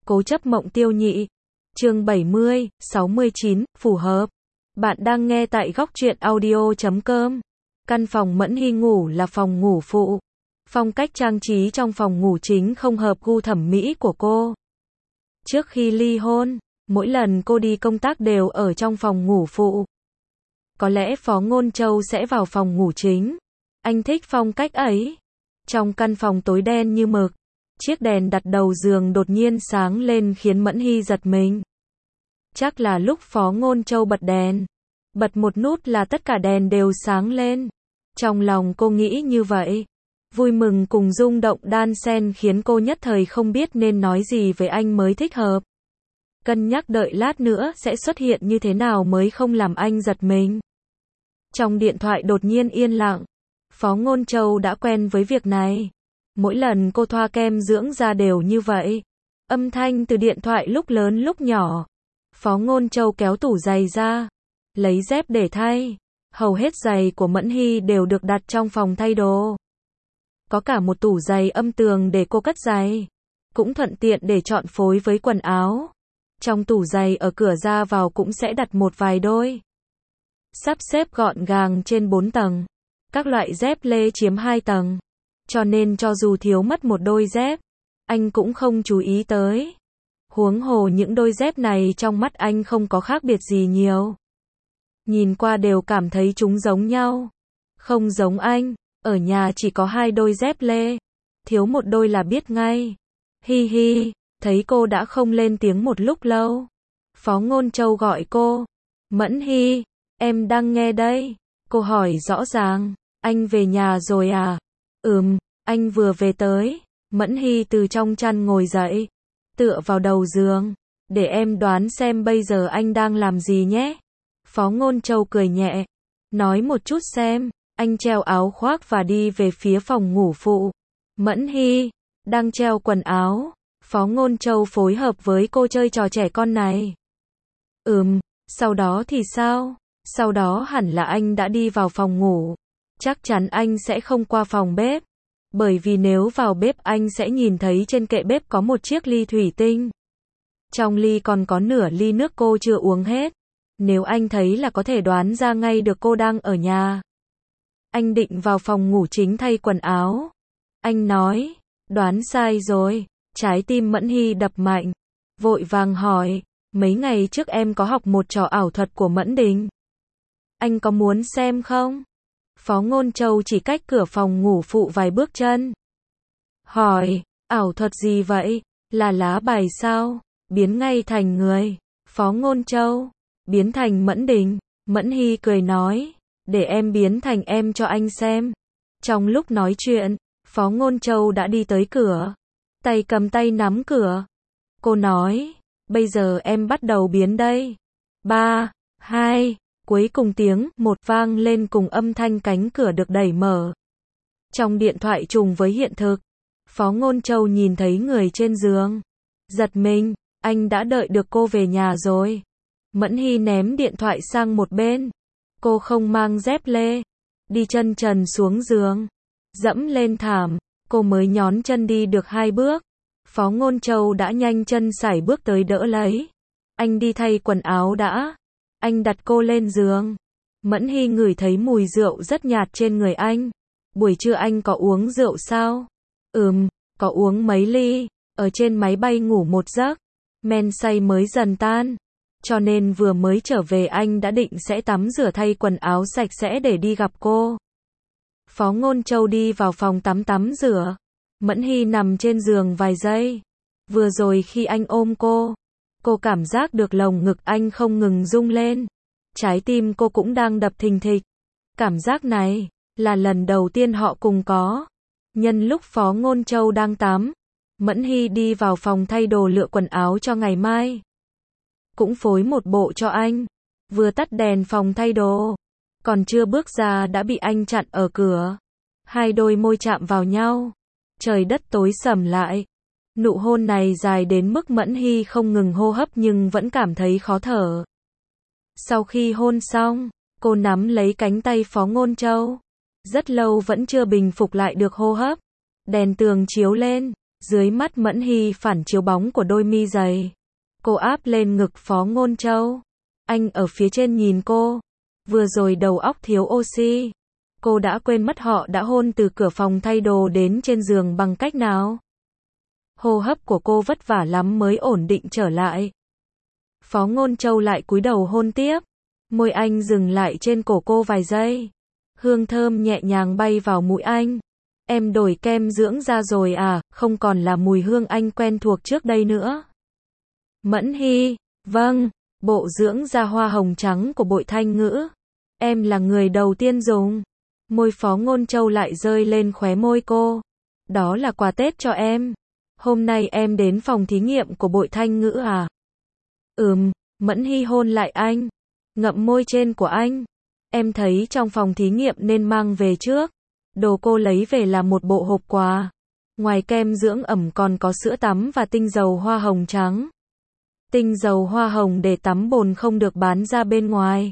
Cố chấp mộng tiêu nhị. Chương 70, 69, phù hợp. Bạn đang nghe tại góc truyện audio.com. Căn phòng Mẫn Hy ngủ là phòng ngủ phụ. Phong cách trang trí trong phòng ngủ chính không hợp gu thẩm mỹ của cô. Trước khi ly hôn, mỗi lần cô đi công tác đều ở trong phòng ngủ phụ. Có lẽ Phó Ngôn Châu sẽ vào phòng ngủ chính. Anh thích phong cách ấy. Trong căn phòng tối đen như mực, chiếc đèn đặt đầu giường đột nhiên sáng lên khiến Mẫn Hy giật mình. Chắc là lúc Phó Ngôn Châu bật đèn. Bật một nút là tất cả đèn đều sáng lên. Trong lòng cô nghĩ như vậy. Vui mừng cùng rung động đan xen khiến cô nhất thời không biết nên nói gì với anh mới thích hợp. Cân nhắc đợi lát nữa sẽ xuất hiện như thế nào mới không làm anh giật mình. Trong điện thoại đột nhiên yên lặng. Phó Ngôn Châu đã quen với việc này. Mỗi lần cô thoa kem dưỡng da đều như vậy. Âm thanh từ điện thoại lúc lớn lúc nhỏ. Phó Ngôn Châu kéo tủ giày ra, lấy dép để thay. Hầu hết giày của Mẫn Hy đều được đặt trong phòng thay đồ. Có cả một tủ giày âm tường để cô cất giày. Cũng thuận tiện để chọn phối với quần áo. Trong tủ giày ở cửa ra vào cũng sẽ đặt một vài đôi. Sắp xếp gọn gàng trên 4 tầng. Các loại dép lê chiếm 2 tầng. Cho nên cho dù thiếu mất một đôi dép, anh cũng không chú ý tới. Huống hồ những đôi dép này trong mắt anh không có khác biệt gì nhiều. Nhìn qua đều cảm thấy chúng giống nhau. Không giống anh, ở nhà chỉ có 2 đôi dép lê. Thiếu một đôi là biết ngay. Hi hi, thấy cô đã không lên tiếng một lúc lâu. Phó Ngôn Châu gọi cô. Mẫn Hy, em đang nghe đây. Cô hỏi rõ ràng, anh về nhà rồi à? Anh vừa về tới. Mẫn Hy từ trong chăn ngồi dậy, tựa vào đầu giường. Để em đoán xem bây giờ anh đang làm gì nhé. Phó Ngôn Châu cười nhẹ. Nói một chút xem. Anh treo áo khoác và đi về phía phòng ngủ phụ. Mẫn Hy, đang treo quần áo. Phó Ngôn Châu phối hợp với cô chơi trò trẻ con này. Sau đó thì sao? Sau đó hẳn là anh đã đi vào phòng ngủ. Chắc chắn anh sẽ không qua phòng bếp. Bởi vì nếu vào bếp anh sẽ nhìn thấy trên kệ bếp có một chiếc ly thủy tinh. Trong ly còn có nửa ly nước cô chưa uống hết. Nếu anh thấy là có thể đoán ra ngay được cô đang ở nhà. Anh định vào phòng ngủ chính thay quần áo. Anh nói, đoán sai rồi. Trái tim Mẫn Hy đập mạnh. Vội vàng hỏi, mấy ngày trước em có học một trò ảo thuật của Mẫn Đình. Anh có muốn xem không? Phó Ngôn Châu chỉ cách cửa phòng ngủ phụ vài bước chân. Hỏi, ảo thuật gì vậy? Là lá bài sao? Biến ngay thành người. Phó Ngôn Châu, biến thành Mẫn Đình. Mẫn Hy cười nói, để em biến thành em cho anh xem. Trong lúc nói chuyện, Phó Ngôn Châu đã đi tới cửa. Tay cầm tay nắm cửa. Cô nói, bây giờ em bắt đầu biến đây. 3, 2, cuối cùng tiếng một vang lên cùng âm thanh cánh cửa được đẩy mở. Trong điện thoại trùng với hiện thực, Phó Ngôn Châu nhìn thấy người trên giường. Giật mình, anh đã đợi được cô về nhà rồi. Mẫn Hy ném điện thoại sang một bên. Cô không mang dép lê. Đi chân trần xuống giường. Dẫm lên thảm. Cô mới nhón chân đi được 2 bước. Phó Ngôn Châu đã nhanh chân sải bước tới đỡ lấy. Anh đi thay quần áo đã. Anh đặt cô lên giường. Mẫn Hy ngửi thấy mùi rượu rất nhạt trên người anh. Buổi trưa anh có uống rượu sao? Có uống mấy ly. Ở trên máy bay ngủ một giấc. Men say mới dần tan. Cho nên vừa mới trở về anh đã định sẽ tắm rửa thay quần áo sạch sẽ để đi gặp cô. Phó Ngôn Châu đi vào phòng tắm rửa. Mẫn Hy nằm trên giường vài giây. Vừa rồi khi anh ôm cô cảm giác được lồng ngực anh không ngừng rung lên. Trái tim cô cũng đang đập thình thịch. Cảm giác này là lần đầu tiên họ cùng có. Nhân lúc Phó Ngôn Châu đang tắm, Mẫn Hy đi vào phòng thay đồ lựa quần áo cho ngày mai. Cũng phối một bộ cho anh. Vừa tắt đèn phòng thay đồ, còn chưa bước ra đã bị anh chặn ở cửa. 2 đôi môi chạm vào nhau. Trời đất tối sầm lại. Nụ hôn này dài đến mức Mẫn Hy không ngừng hô hấp nhưng vẫn cảm thấy khó thở. Sau khi hôn xong, cô nắm lấy cánh tay Phó Ngôn Châu. Rất lâu vẫn chưa bình phục lại được hô hấp. Đèn tường chiếu lên, Dưới mắt Mẫn Hy phản chiếu bóng của đôi mi dày. Cô áp lên ngực Phó Ngôn Châu. Anh ở phía trên nhìn cô. Vừa rồi đầu óc thiếu oxy. Cô đã quên mất họ đã hôn từ cửa phòng thay đồ đến trên giường bằng cách nào. Hô hấp của cô vất vả lắm mới ổn định trở lại. Phó Ngôn Châu lại cúi đầu hôn tiếp. Môi anh dừng lại trên cổ cô vài giây. Hương thơm nhẹ nhàng bay vào mũi anh. Em đổi kem dưỡng da rồi à, không còn là mùi hương anh quen thuộc trước đây nữa. Mẫn Hy, vâng, bộ dưỡng da hoa hồng trắng của Bội Thanh Ngữ. Em là người đầu tiên dùng. Môi Phó Ngôn Châu lại rơi lên khóe môi cô. Đó là quà Tết cho em. Hôm nay em đến phòng thí nghiệm của Bội Thanh Ngữ à? Mẫn Hy hôn lại anh. Ngậm môi trên của anh. Em thấy trong phòng thí nghiệm nên mang về trước. Đồ cô lấy về là một bộ hộp quà. Ngoài kem dưỡng ẩm còn có sữa tắm và tinh dầu hoa hồng trắng. Tinh dầu hoa hồng để tắm bồn không được bán ra bên ngoài.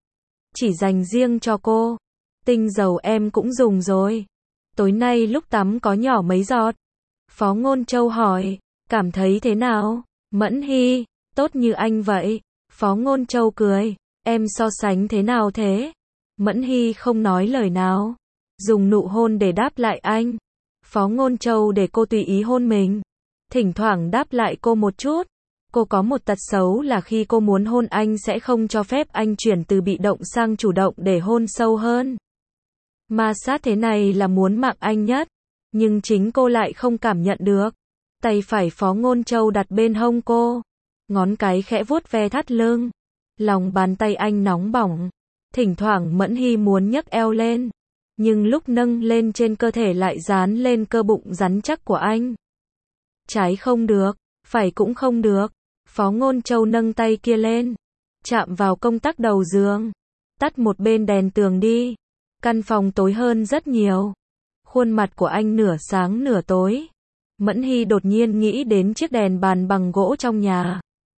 Chỉ dành riêng cho cô. Tinh dầu em cũng dùng rồi. Tối nay lúc tắm có nhỏ mấy giọt. Phó Ngôn Châu hỏi. Cảm thấy thế nào? Mẫn Hy, tốt như anh vậy. Phó Ngôn Châu cười. Em so sánh thế nào thế? Mẫn Hy không nói lời nào. Dùng nụ hôn để đáp lại anh. Phó Ngôn Châu để cô tùy ý hôn mình. Thỉnh thoảng đáp lại cô một chút. Cô có một tật xấu là khi cô muốn hôn anh sẽ không cho phép anh chuyển từ bị động sang chủ động để hôn sâu hơn. Ma sát thế này là muốn mạng anh nhất. Nhưng chính cô lại không cảm nhận được. Tay phải Phó Ngôn Châu đặt bên hông cô. Ngón cái khẽ vuốt ve thắt lưng. Lòng bàn tay anh nóng bỏng. Thỉnh thoảng Mẫn Hy muốn nhấc eo lên. Nhưng lúc nâng lên trên cơ thể lại dán lên cơ bụng rắn chắc của anh. Trái không được, phải cũng không được. Phó Ngôn Châu nâng tay kia lên. Chạm vào công tắc đầu giường. Tắt một bên đèn tường đi. Căn phòng tối hơn rất nhiều. Khuôn mặt của anh nửa sáng nửa tối. Mẫn Hy đột nhiên nghĩ đến chiếc đèn bàn bằng gỗ trong nhà.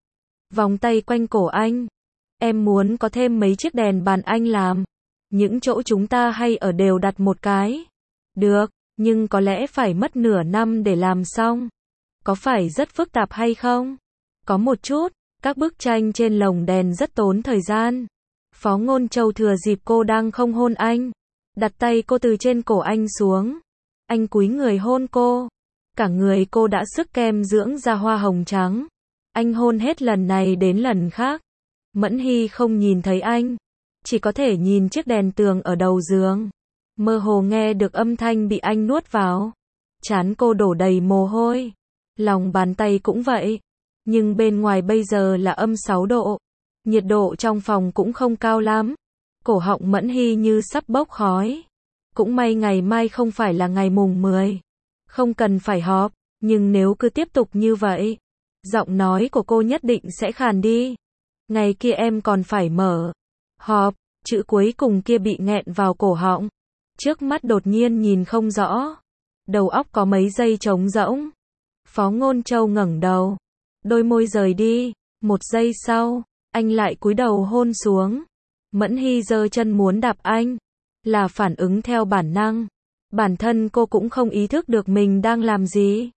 Vòng tay quanh cổ anh. Em muốn có thêm mấy chiếc đèn bàn anh làm. Những chỗ chúng ta hay ở đều đặt một cái. Được, nhưng có lẽ phải mất nửa năm để làm xong. Có phải rất phức tạp hay không? Có một chút, các bức tranh trên lồng đèn rất tốn thời gian. Phó Ngôn Châu thừa dịp cô đang không hôn anh. Đặt tay cô từ trên cổ anh xuống. Anh cúi người hôn cô. Cả người cô đã sức kem dưỡng da hoa hồng trắng. Anh hôn hết lần này đến lần khác. Mẫn Hy không nhìn thấy anh. Chỉ có thể nhìn chiếc đèn tường ở đầu giường. Mơ hồ nghe được âm thanh bị anh nuốt vào. Trán cô đổ đầy mồ hôi. Lòng bàn tay cũng vậy. Nhưng bên ngoài bây giờ là âm 6 độ. Nhiệt độ trong phòng cũng không cao lắm. Cổ họng Mẫn Hy như sắp bốc khói. Cũng may ngày mai không phải là ngày mùng 10. Không cần phải họp. Nhưng nếu cứ tiếp tục như vậy, giọng nói của cô nhất định sẽ khàn đi. Ngày kia em còn phải mở họp. Chữ cuối cùng kia bị nghẹn vào cổ họng. Trước mắt đột nhiên nhìn không rõ. Đầu óc có mấy giây trống rỗng. Phó Ngôn Châu ngẩng đầu. Đôi môi rời đi. Một giây sau, anh lại cúi đầu hôn xuống. Mẫn Hy giơ chân muốn đạp anh. Là phản ứng theo bản năng. Bản thân cô cũng không ý thức được mình đang làm gì.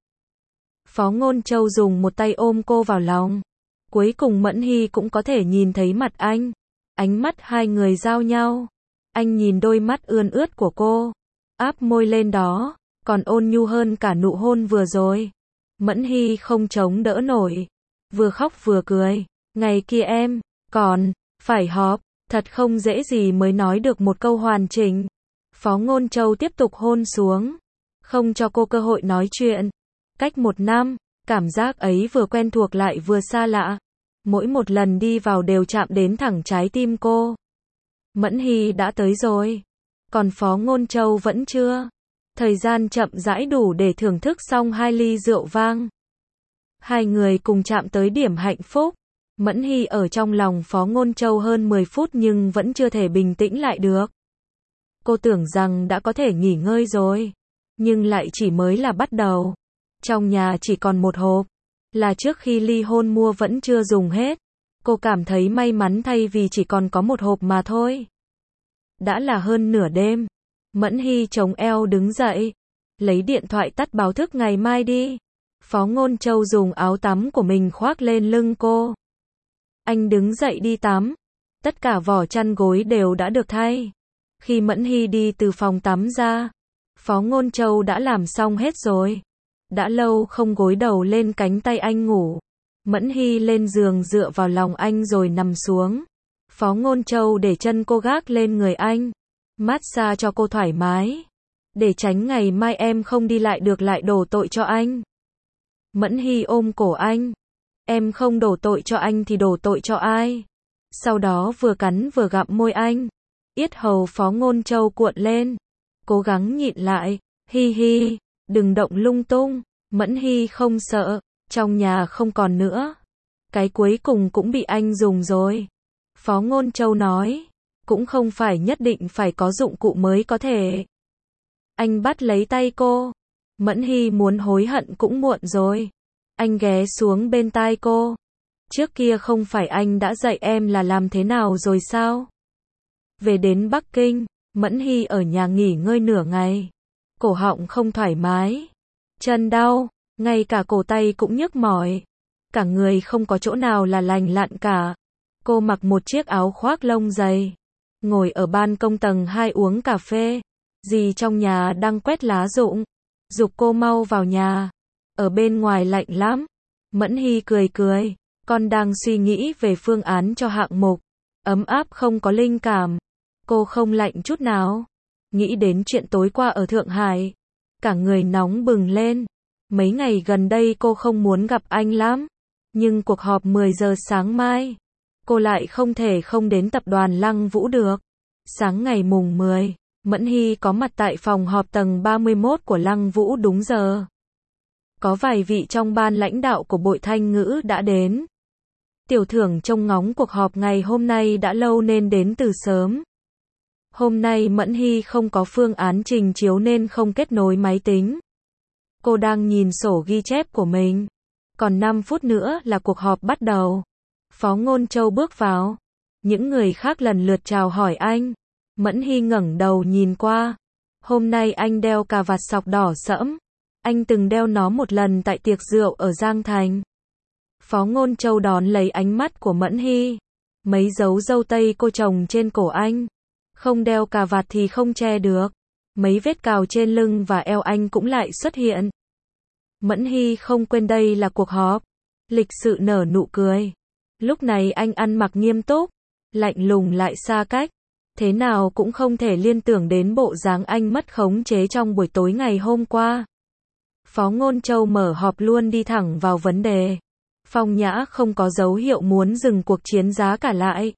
Phó Ngôn Châu dùng một tay ôm cô vào lòng. Cuối cùng Mẫn Hy cũng có thể nhìn thấy mặt anh. Ánh mắt hai người giao nhau. Anh nhìn đôi mắt ươn ướt của cô. Áp môi lên đó. Còn ôn nhu hơn cả nụ hôn vừa rồi. Mẫn Hy không chống đỡ nổi. Vừa khóc vừa cười. Ngày kia em còn phải họp. Thật không dễ gì mới nói được một câu hoàn chỉnh. Phó Ngôn Châu tiếp tục hôn xuống. Không cho cô cơ hội nói chuyện. Cách 1 năm, cảm giác ấy vừa quen thuộc lại vừa xa lạ. Mỗi một lần đi vào đều chạm đến thẳng trái tim cô. Mẫn Hy đã tới rồi. Còn Phó Ngôn Châu vẫn chưa. Thời gian chậm rãi đủ để thưởng thức xong 2 ly rượu vang. Hai người cùng chạm tới điểm hạnh phúc. Mẫn Hy ở trong lòng Phó Ngôn Châu hơn 10 phút nhưng vẫn chưa thể bình tĩnh lại được. Cô tưởng rằng đã có thể nghỉ ngơi rồi. Nhưng lại chỉ mới là bắt đầu. Trong nhà chỉ còn một hộp. Là trước khi ly hôn mua vẫn chưa dùng hết. Cô cảm thấy may mắn thay vì chỉ còn có một hộp mà thôi. Đã là hơn nửa đêm. Mẫn Hy chống eo đứng dậy. lấy điện thoại tắt báo thức ngày mai đi. Phó Ngôn Châu dùng áo tắm của mình khoác lên lưng cô. Anh đứng dậy đi tắm. Tất cả vỏ chăn gối đều đã được thay. Khi Mẫn Hy đi từ phòng tắm ra, Phó Ngôn Châu đã làm xong hết rồi. Đã lâu không gối đầu lên cánh tay anh ngủ. Mẫn Hy lên giường dựa vào lòng anh rồi nằm xuống. Phó Ngôn Châu để chân cô gác lên người anh, massage cho cô thoải mái, để tránh ngày mai em không đi lại được lại đổ tội cho anh. Mẫn Hy ôm cổ anh. Em không đổ tội cho anh thì đổ tội cho ai? Sau đó vừa cắn vừa gặm môi anh. Yết hầu Phó Ngôn Châu cuộn lên. Cố gắng nhịn lại. Hi hi, đừng động lung tung. Mẫn Hy không sợ. Trong nhà không còn nữa. Cái cuối cùng cũng bị anh dùng rồi. Phó Ngôn Châu nói. Cũng không phải nhất định phải có dụng cụ mới có thể. Anh bắt lấy tay cô. Mẫn Hy muốn hối hận cũng muộn rồi. Anh ghé xuống bên tai cô. Trước kia không phải anh đã dạy em là làm thế nào rồi sao? Về đến Bắc Kinh, Mẫn Hy ở nhà nghỉ ngơi nửa ngày. Cổ họng không thoải mái. Chân đau, ngay cả cổ tay cũng nhức mỏi. Cả người không có chỗ nào là lành lặn cả. Cô mặc một chiếc áo khoác lông dày. Ngồi ở ban công tầng 2 uống cà phê. Dì trong nhà đang quét lá rụng. Giục cô mau vào nhà. Ở bên ngoài lạnh lắm. Mẫn Hy cười cười. Con đang suy nghĩ về phương án cho hạng mục. Ấm áp không có linh cảm. Cô không lạnh chút nào. Nghĩ đến chuyện tối qua ở Thượng Hải. Cả người nóng bừng lên. Mấy ngày gần đây cô không muốn gặp anh lắm. Nhưng cuộc họp 10 giờ sáng mai. Cô lại không thể không đến tập đoàn Lăng Vũ được. Sáng ngày mùng 10, Mẫn Hy có mặt tại phòng họp tầng 31 của Lăng Vũ đúng giờ. Có vài vị trong ban lãnh đạo của Bội Thanh Ngữ đã đến. Tiểu Thưởng trông ngóng cuộc họp ngày hôm nay đã lâu nên đến từ sớm. Hôm nay Mẫn Hy không có phương án trình chiếu nên không kết nối máy tính. Cô đang nhìn sổ ghi chép của mình. Còn 5 phút nữa là cuộc họp bắt đầu. Phó Ngôn Châu bước vào. Những người khác lần lượt chào hỏi anh. Mẫn Hy ngẩng đầu nhìn qua. Hôm nay anh đeo cà vạt sọc đỏ sẫm. Anh từng đeo nó một lần tại tiệc rượu ở Giang Thành. Phó Ngôn Châu đón lấy ánh mắt của Mẫn Hy. Mấy dấu râu tây cô trồng trên cổ anh. Không đeo cà vạt thì không che được. Mấy vết cào trên lưng và eo anh cũng lại xuất hiện. Mẫn Hy không quên đây là cuộc họp. Lịch sự nở nụ cười. Lúc này anh ăn mặc nghiêm túc, lạnh lùng lại xa cách. Thế nào cũng không thể liên tưởng đến bộ dáng anh mất khống chế trong buổi tối ngày hôm qua. Phó Ngôn Châu mở họp luôn đi thẳng vào vấn đề. Phong Nhã không có dấu hiệu muốn dừng cuộc chiến giá cả lại.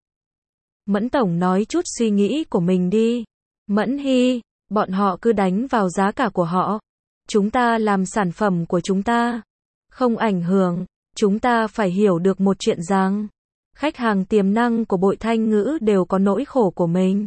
Mẫn Tổng nói chút suy nghĩ của mình đi. Mẫn Hy, bọn họ cứ đánh vào giá cả của họ. Chúng ta làm sản phẩm của chúng ta. Không ảnh hưởng. Chúng ta phải hiểu được một chuyện rằng, khách hàng tiềm năng của Bội Thanh Ngữ đều có nỗi khổ của mình.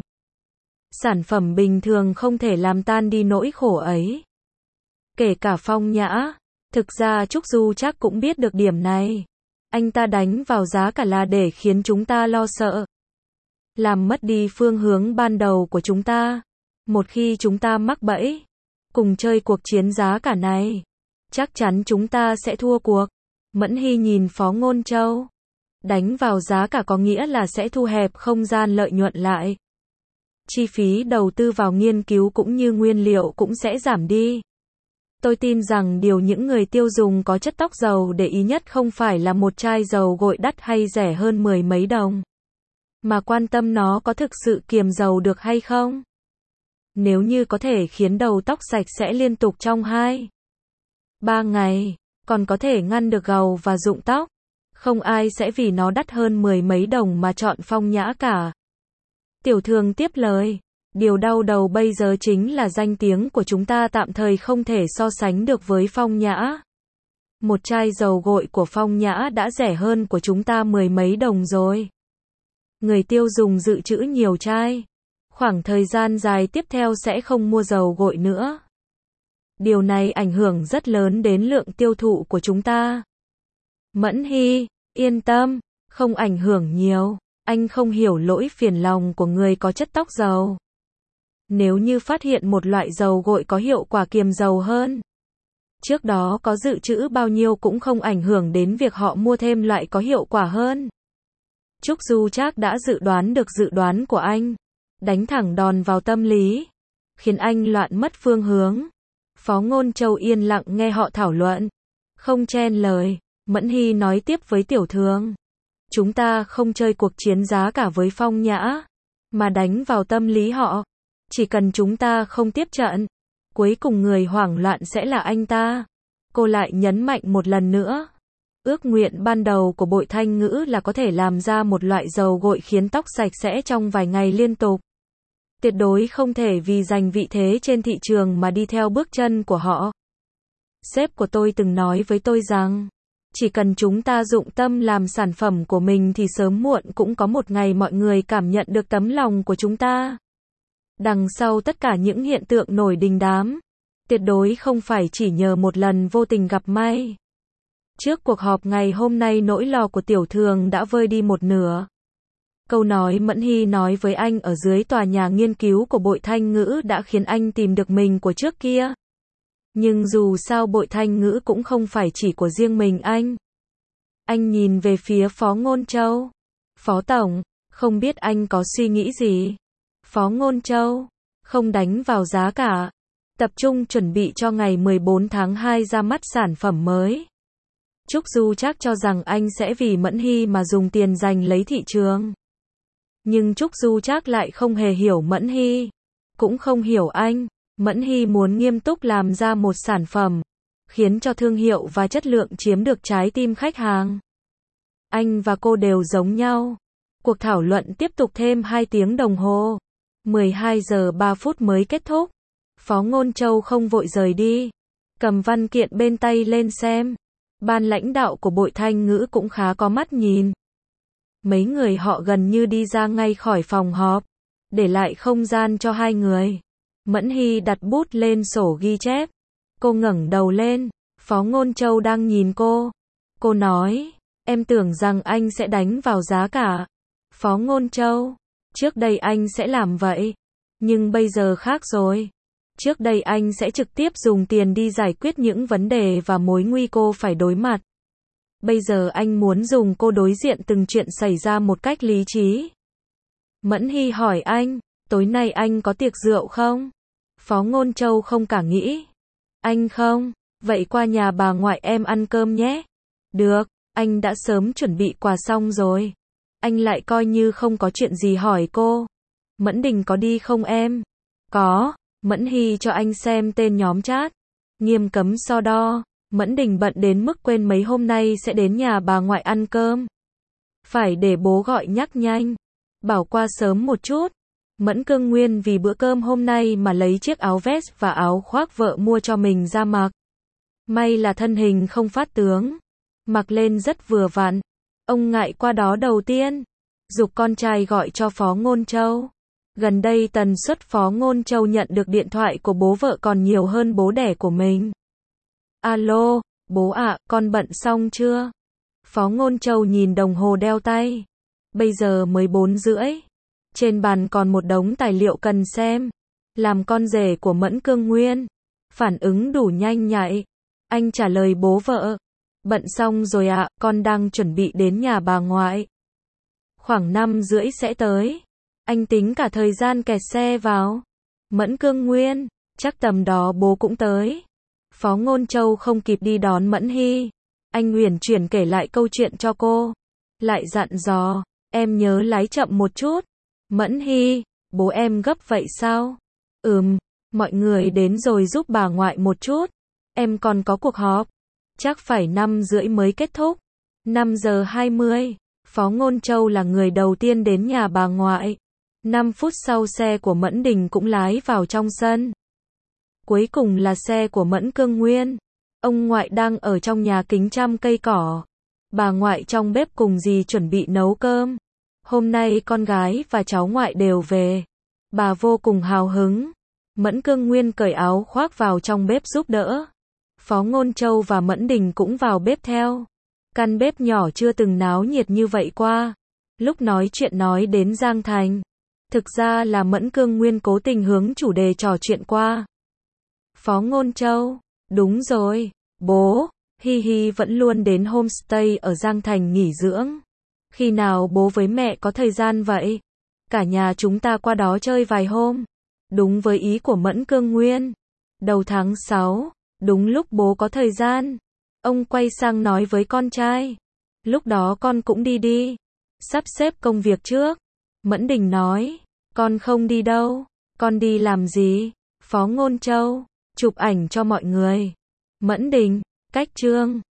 Sản phẩm bình thường không thể làm tan đi nỗi khổ ấy. Kể cả Phong Nhã, thực ra Trúc Du chắc cũng biết được điểm này. Anh ta đánh vào giá cả là để khiến chúng ta lo sợ. Làm mất đi phương hướng ban đầu của chúng ta. Một khi chúng ta mắc bẫy, cùng chơi cuộc chiến giá cả này, chắc chắn chúng ta sẽ thua cuộc. Mẫn Hy nhìn Phó Ngôn Châu. Đánh vào giá cả có nghĩa là sẽ thu hẹp không gian lợi nhuận lại. Chi phí đầu tư vào nghiên cứu cũng như nguyên liệu cũng sẽ giảm đi. Tôi tin rằng điều những người tiêu dùng có chất tóc dầu để ý nhất không phải là một chai dầu gội đắt hay rẻ hơn 10 mấy đồng. Mà quan tâm nó có thực sự kiềm dầu được hay không. Nếu như có thể khiến đầu tóc sạch sẽ liên tục trong 2-3 ngày. Còn có thể ngăn được gầu và rụng tóc. Không ai sẽ vì nó đắt hơn 10 mấy đồng mà chọn Phong Nhã cả. Tiểu Thường tiếp lời. Điều đau đầu bây giờ chính là danh tiếng của chúng ta tạm thời không thể so sánh được với Phong Nhã. Một chai dầu gội của Phong Nhã đã rẻ hơn của chúng ta 10 mấy đồng rồi. Người tiêu dùng dự trữ nhiều chai. Khoảng thời gian dài tiếp theo sẽ không mua dầu gội nữa. Điều này ảnh hưởng rất lớn đến lượng tiêu thụ của chúng ta. Mẫn Hy, yên tâm, không ảnh hưởng nhiều. Anh không hiểu lỗi phiền lòng của người có chất tóc dầu. Nếu như phát hiện một loại dầu gội có hiệu quả kiềm dầu hơn, trước đó có dự trữ bao nhiêu cũng không ảnh hưởng đến việc họ mua thêm loại có hiệu quả hơn. Trúc Du Trác đã dự đoán được dự đoán của anh, đánh thẳng đòn vào tâm lý, khiến anh loạn mất phương hướng. Phó Ngôn Châu yên lặng nghe họ thảo luận, không chen lời. Mẫn Hy nói tiếp với Tiểu Thường, chúng ta không chơi cuộc chiến giá cả với Phong Nhã, mà đánh vào tâm lý họ. Chỉ cần chúng ta không tiếp trận, cuối cùng người hoảng loạn sẽ là anh ta. Cô lại nhấn mạnh một lần nữa, ước nguyện ban đầu của Bội Thanh Ngữ là có thể làm ra một loại dầu gội khiến tóc sạch sẽ trong vài ngày liên tục. Tuyệt đối không thể vì giành vị thế trên thị trường mà đi theo bước chân của họ. Sếp của tôi từng nói với tôi rằng, chỉ cần chúng ta dụng tâm làm sản phẩm của mình thì sớm muộn cũng có một ngày mọi người cảm nhận được tấm lòng của chúng ta. Đằng sau tất cả những hiện tượng nổi đình đám, tuyệt đối không phải chỉ nhờ một lần vô tình gặp may. Trước cuộc họp ngày hôm nay nỗi lo của Tiểu Thường đã vơi đi một nửa. Câu nói Mẫn Hy nói với anh ở dưới tòa nhà nghiên cứu của Bội Thanh Ngữ đã khiến anh tìm được mình của trước kia. Nhưng dù sao Bội Thanh Ngữ cũng không phải chỉ của riêng mình anh. Anh nhìn về phía Phó Ngôn Châu. Phó Tổng, không biết anh có suy nghĩ gì? Phó Ngôn Châu, không đánh vào giá cả. Tập trung chuẩn bị cho ngày 14 tháng 2 ra mắt sản phẩm mới. Trúc Du Trác cho rằng anh sẽ vì Mẫn Hy mà dùng tiền giành lấy thị trường. Nhưng Trúc Du Trác lại không hề hiểu Mẫn Hy, cũng không hiểu anh. Mẫn Hy muốn nghiêm túc làm ra một sản phẩm, khiến cho thương hiệu và chất lượng chiếm được trái tim khách hàng. Anh và cô đều giống nhau. Cuộc thảo luận tiếp tục thêm 2 tiếng đồng hồ. 12 giờ 3 phút mới kết thúc. Phó Ngôn Châu không vội rời đi, cầm văn kiện bên tay lên xem. Ban lãnh đạo của Bội Thanh Ngữ cũng khá có mắt nhìn. Mấy người họ gần như đi ra ngay khỏi phòng họp, để lại không gian cho 2 người. Mẫn Hy đặt bút lên sổ ghi chép. Cô ngẩng đầu lên, Phó Ngôn Châu đang nhìn cô. Cô nói, em tưởng rằng anh sẽ đánh vào giá cả. Phó Ngôn Châu, trước đây anh sẽ làm vậy, nhưng bây giờ khác rồi. Trước đây anh sẽ trực tiếp dùng tiền đi giải quyết những vấn đề và mối nguy cô phải đối mặt. Bây giờ anh muốn dùng cô đối diện từng chuyện xảy ra một cách lý trí. Mẫn Hy hỏi anh, tối nay anh có tiệc rượu không? Phó Ngôn Châu không cả nghĩ. Anh không? Vậy qua nhà bà ngoại em ăn cơm nhé. Được, anh đã sớm chuẩn bị quà xong rồi. Anh lại coi như không có chuyện gì hỏi cô. Mẫn Đình có đi không em? Có. Mẫn Hy cho anh xem tên nhóm chat. Nghiêm cấm so đo. Mẫn Đình bận đến mức quên mấy hôm nay sẽ đến nhà bà ngoại ăn cơm. Phải để bố gọi nhắc nhanh. Bảo qua sớm một chút. Mẫn Cương Nguyên vì bữa cơm hôm nay mà lấy chiếc áo vest và áo khoác vợ mua cho mình ra mặc. May là thân hình không phát tướng. Mặc lên rất vừa vặn. Ông ngại qua đó đầu tiên. Giục con trai gọi cho Phó Ngôn Châu. Gần đây tần suất Phó Ngôn Châu nhận được điện thoại của bố vợ còn nhiều hơn bố đẻ của mình. Alo, bố ạ, con bận xong chưa? Phó Ngôn Châu nhìn đồng hồ đeo tay. Bây giờ mới 4 rưỡi. Trên bàn còn một đống tài liệu cần xem. Làm con rể của Mẫn Cương Nguyên. Phản ứng đủ nhanh nhạy. Anh trả lời bố vợ. Bận xong rồi ạ, con đang chuẩn bị đến nhà bà ngoại. Khoảng 5 rưỡi sẽ tới. Anh tính cả thời gian kẹt xe vào. Mẫn Cương Nguyên, chắc tầm đó bố cũng tới. Phó Ngôn Châu không kịp đi đón Mẫn Hy. Anh uyển chuyển kể lại câu chuyện cho cô. Lại dặn dò, em nhớ lái chậm một chút. Mẫn Hy, bố em gấp vậy sao? Mọi người đến rồi giúp bà ngoại một chút. Em còn có cuộc họp. Chắc phải 5 rưỡi mới kết thúc. 5 giờ 20. Phó Ngôn Châu là người đầu tiên đến nhà bà ngoại. 5 phút sau xe của Mẫn Đình cũng lái vào trong sân. Cuối cùng là xe của Mẫn Cương Nguyên. Ông ngoại đang ở trong nhà kính chăm cây cỏ. Bà ngoại trong bếp cùng dì chuẩn bị nấu cơm. Hôm nay con gái và cháu ngoại đều về. Bà vô cùng hào hứng. Mẫn Cương Nguyên cởi áo khoác vào trong bếp giúp đỡ. Phó Ngôn Châu và Mẫn Đình cũng vào bếp theo. Căn bếp nhỏ chưa từng náo nhiệt như vậy qua. Lúc nói chuyện nói đến Giang Thành, Thực ra là Mẫn Cương Nguyên cố tình hướng chủ đề trò chuyện qua. Phó Ngôn Châu, đúng rồi, bố, Hi Hi vẫn luôn đến homestay ở Giang Thành nghỉ dưỡng. Khi nào bố với mẹ có thời gian vậy? Cả nhà chúng ta qua đó chơi vài hôm. Đúng với ý của Mẫn Cương Nguyên. Đầu tháng 6, đúng lúc bố có thời gian. Ông quay sang nói với con trai. Lúc đó con cũng đi đi. Sắp xếp công việc trước. Mẫn Đình nói. Con không đi đâu. Con đi làm gì? Phó Ngôn Châu. Chụp ảnh cho mọi người. Mẫn Đình. Cách chương.